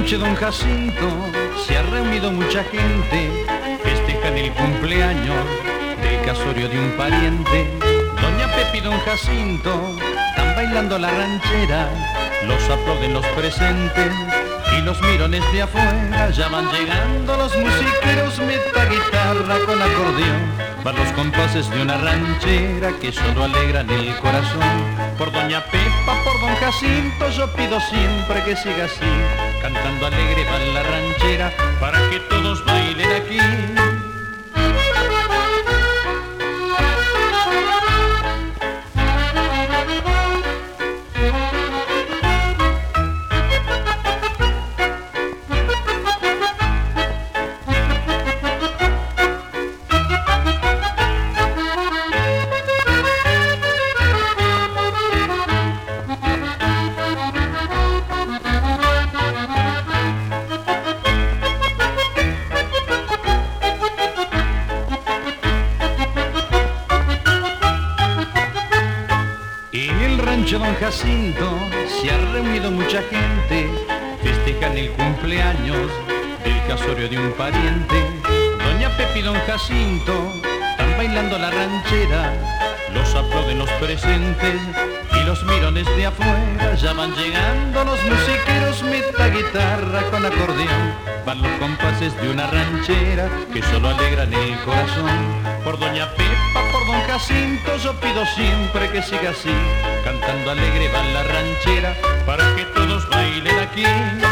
rancho Don Jacinto se ha reunido mucha gente, festejan el cumpleaños del casorio de un pariente. Doña Pepa y Don Jacinto están bailando la ranchera, los aplauden los presentes y los mirones de afuera. Ya van llegando los musiqueros, meta guitarra con acordeón. Van los compases de una ranchera que solo alegran el corazón. Por Doña Pepa, por Don Jacinto, yo pido siempre que siga así. Cantando alegre va la ranchera para que todos bailen aquí. Don Jacinto se ha reunido mucha gente, festejan el cumpleaños del casorio de un pariente. Doña Pepa y Don Jacinto están bailando la ranchera, los aplauden los presentes y los mirones de afuera. Ya van llegando los musiqueros, meta guitarra con acordeón. Van los compases de una ranchera que solo alegran el corazón. Por Doña Pepa, por Don Jacinto, yo pido siempre que siga así. Cantando alegre va la ranchera para que todos bailen aquí.